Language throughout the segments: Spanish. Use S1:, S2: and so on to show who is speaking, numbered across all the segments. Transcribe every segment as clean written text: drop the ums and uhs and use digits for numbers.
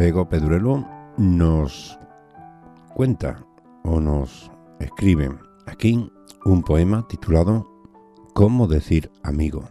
S1: Bego Pedruelo nos cuenta o nos escribe aquí un poema titulado ¿Cómo decir amigo?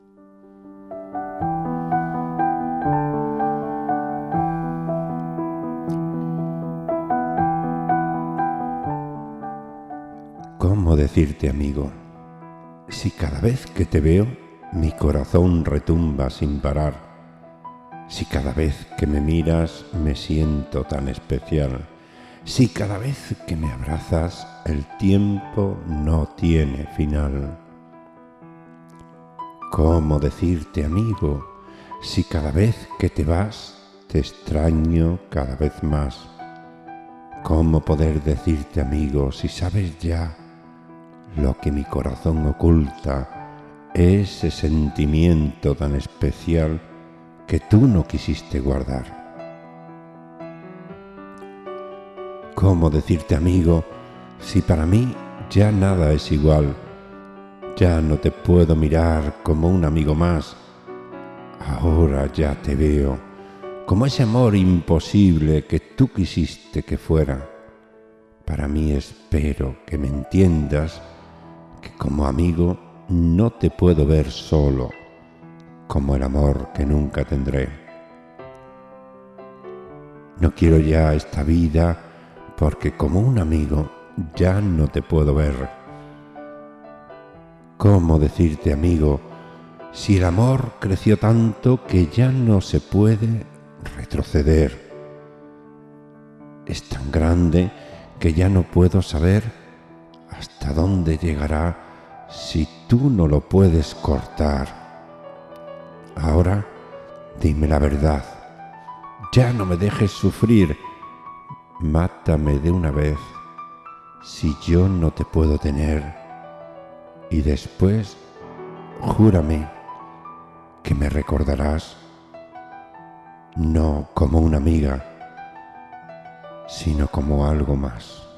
S1: ¿Cómo decirte amigo? Si cada vez que te veo mi corazón retumba sin parar, si cada vez que me miras me siento tan especial, si cada vez que me abrazas el tiempo no tiene final. ¿Cómo decirte amigo? Si cada vez que te vas te extraño cada vez más. ¿Cómo poder decirte amigo si sabes ya lo que mi corazón oculta, ese sentimiento tan especial que tú no quisiste guardar? ¿Cómo decirte amigo si para mí ya nada es igual? Ya no te puedo mirar como un amigo más. Ahora ya te veo como ese amor imposible que tú quisiste que fuera. Para mí espero que me entiendas que como amigo no te puedo ver solo, como el amor que nunca tendré. No quiero ya esta vida porque como un amigo ya no te puedo ver. ¿Cómo decirte amigo si el amor creció tanto que ya no se puede retroceder? Es tan grande que ya no puedo saber hasta dónde llegará si tú no lo puedes cortar. Ahora dime la verdad, ya no me dejes sufrir, mátame de una vez si yo no te puedo tener. Y después, júrame que me recordarás, no como una amiga, sino como algo más.